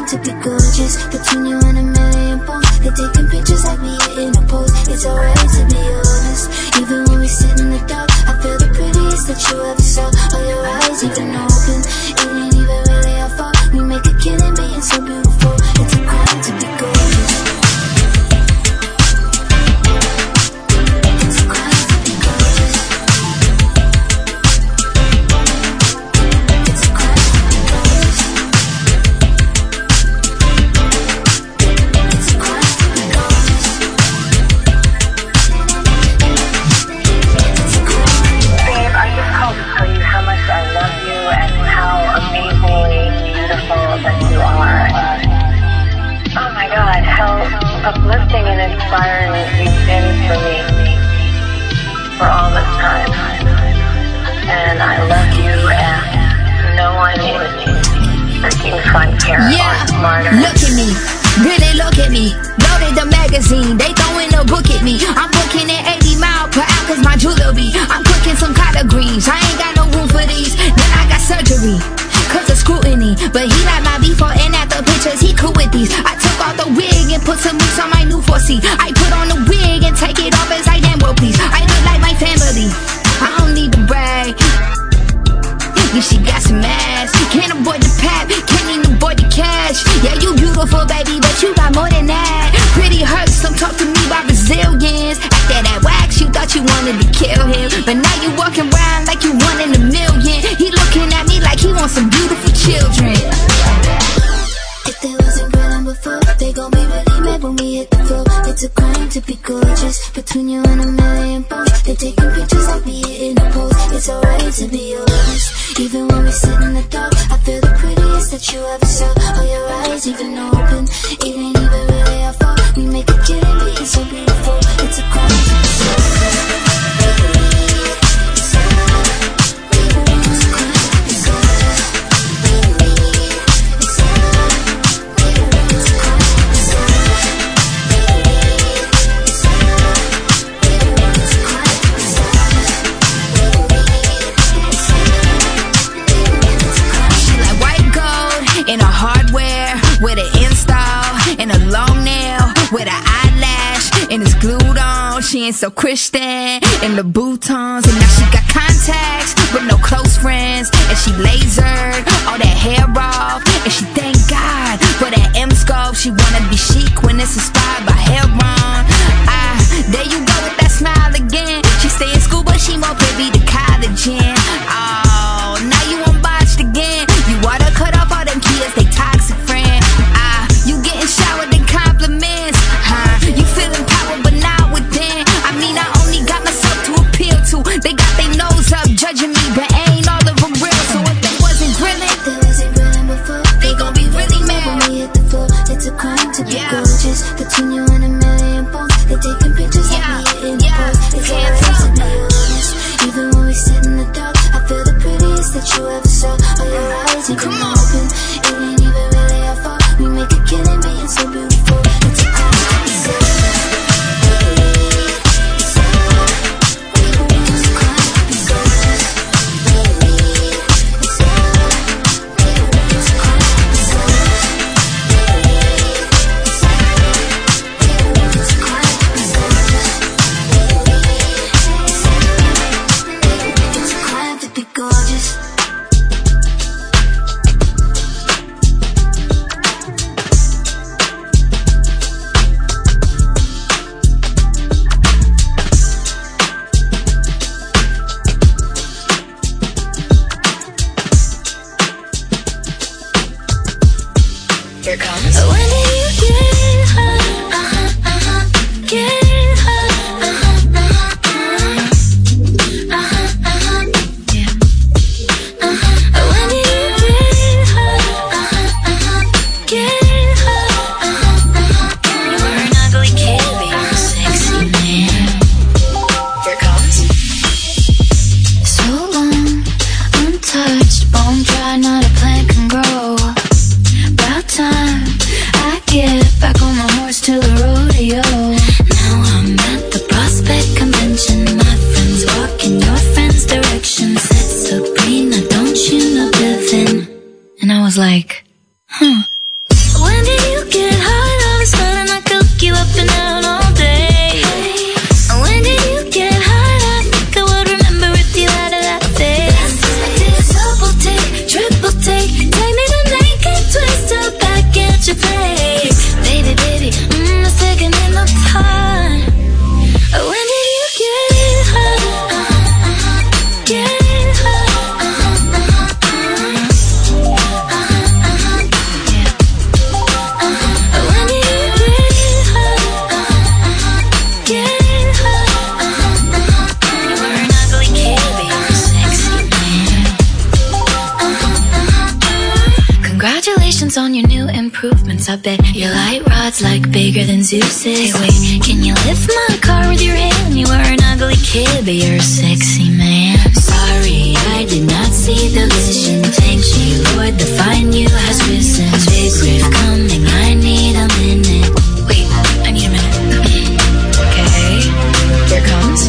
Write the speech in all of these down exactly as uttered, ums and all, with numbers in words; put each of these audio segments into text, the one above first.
to be gorgeous. Between you and a million posts, they're taking pictures like we in a pose. It's alright to be honest. Even when we sit in the dark, I feel the prettiest that you ever saw. All your eyes even open, it ain't even really our fault. We make a killing being so beautiful. It's a crime to be gorgeous. It's a crime to be gorgeous. It's a crime to be gorgeous. It's a crime to be gorgeous. It's a crime. Babe, I just called to tell you how much I love you and how amazingly beautiful that you are. And, oh my God, how uplifting and inspiring you've been for me for all this time. And I love you, and no one is freaking funkier Yeah, or smarter. look at me, really look at me. Loaded the magazine, they throwing a book at me. I'm booking at eighty mile per hour cause my jewelry. I'm cooking some collard greens, I ain't got no room for these. Then I got surgery, cause of scrutiny. But he like my before and after pictures, he cool with these. I took off the wig and put some mousse on my new four C. I put on the wig and take it off as I am, well please. I look like my family, I don't need to brag. Yeah, she got some ass, can't avoid the pap, can't even avoid the cash. Yeah, you beautiful baby, but you got more than that. Pretty hurts, don't talk to me about Brazilians. After that wax, you thought you wanted to kill him, but now you walking around like you one in a million. He looking at me like he wants some beautiful children. If they wasn't grilling before, they gon' be really mad when we hit the floor. It's a crime to be gorgeous. Between you and a million posts, they taking pictures like we in a pose. It's alright to be honest. Even when we sit in the dark, I feel the prettiest that you ever saw. All your eyes even open, it ain't even really our fault. We make a killing being so beautiful. It's a crime to be gorgeous. In a hardware, with an install, and a long nail, with an eyelash, and it's glued on. She ain't so Christian, in the boutons, and now she got contacts, with no close friends, and she lasered all that hair off, and she thank God for that M-scope. She wanna be chic when it's inspired by Heron. Ah, there you go with that smile again. She stay in school, but she more privy to college in. Oh, now you unbotched again. You water cut off all them kids, they toxic friend. Ah, you getting showered in compliments, huh? You feeling power, but not within. I mean, I only got myself to appeal to. They got their nose up, judging me, but ain't all of them real. So if they wasn't grilling, they wasn't grilling before, they gon' be really mad when we hit the floor. It's a crime to be Yeah. gorgeous. Between you and a million posts, they taking pictures Yeah, like we in yeah, a pose. It's hands alright to up. be honest. Even when we sit in the dark, I feel the prettiest that you ever saw. All your eyes even Come on. open, it ain't even really our fault. We make a killing being so beautiful. It's a crime to be gorgeous. It's a crime to be gorgeous. It's a crime to be gorgeous. It's a crime to be gorgeous. It's a crime to be gorgeous. Here comes. When do you get high? Uh-huh, uh-huh. Get high. Uh-huh, uh-huh, uh-huh. Uh-huh, uh-huh. Yeah. Uh-huh. When do you get high? Uh-huh, uh-huh. Get high. Uh-huh, uh-huh. You were an ugly kid, but you're a sexy man. Here comes. So long, untouched, bone dry, not a plant can grow. About time I get back on my horse to the rodeo. Now I'm at the Prospect Convention. My friends walk in your friend's direction. Said Sabrina, don't you know Devin? And I was like, huh. When When did you get hot all of a sudden? I could hook you up and out all day. When did you get hot? I think I would remember if you had a that face. I did a double take, triple take, take me to naked twist up back at your place. Baby, baby, mmm, a second in the time. When did you get hot? Uh-huh, get hot? Uh-huh, uh-huh, uh-huh, uh-huh, yeah. Uh-huh. When did you get hot? Uh-huh, get hot? Uh-huh, uh-huh. You were an ugly kid, but you were sexy, man. Uh-huh, uh-huh. Congratulations on your new improvements. I bet your light rod's like bigger than Zeus's. Hey, wait, can you lift my car with your hand? You were an ugly kid, but you're a sexy man. Sorry, I did not see the vision. Thank you, Lord, the fine you has risen. Big riff coming, I need a minute. Wait, I need a minute. Okay, here it comes.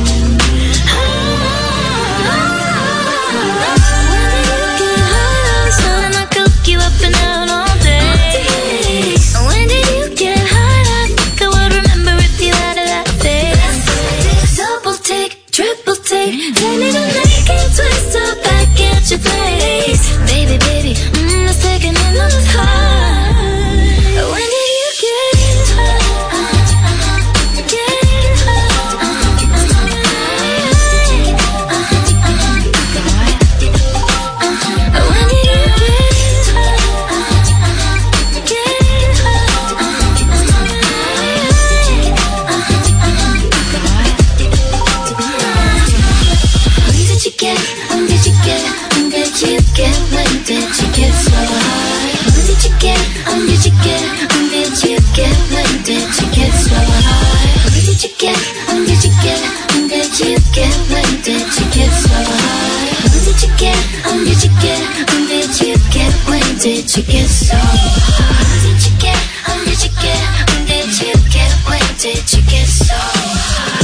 You up and out all day. When did you get hot? I think I would remember if you had a that face. Double take, triple take, take me to naked twist up back at your place. Baby, baby, mmm, a second in the time. When did you get hot? Get hot? When did you get When did you get, when did you get, when did you get so high? When did you get, when did you get, when did you get, when did you get so high? When did you get, when did you get, when did you get, when did you get so high? When did you get, when did you get, when did you get, when did you get so high? When did you get, when did you get, when did you get, when did you get so high?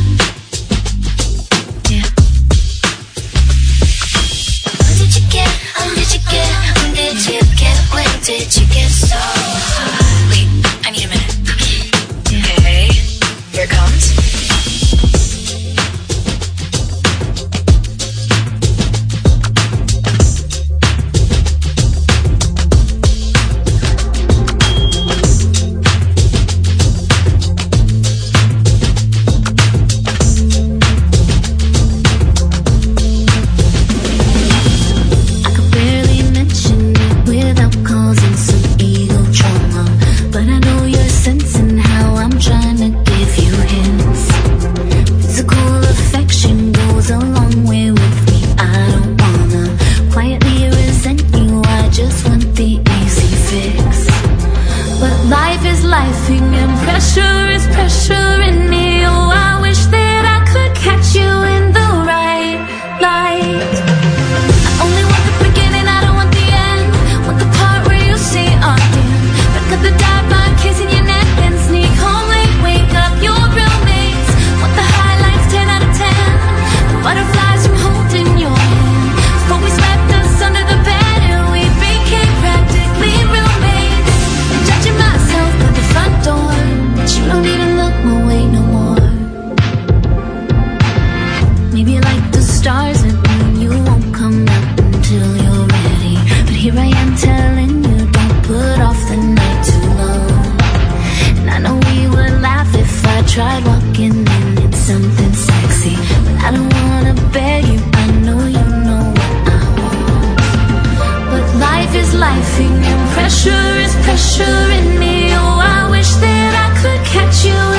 Did you get so high? Wait, I need a minute. Okay, here it comes. Tried walking in in something sexy, but I don't wanna beg you, I know you know what I want. But life is lifing and pressure is pressuring me. Oh, I wish that I could catch you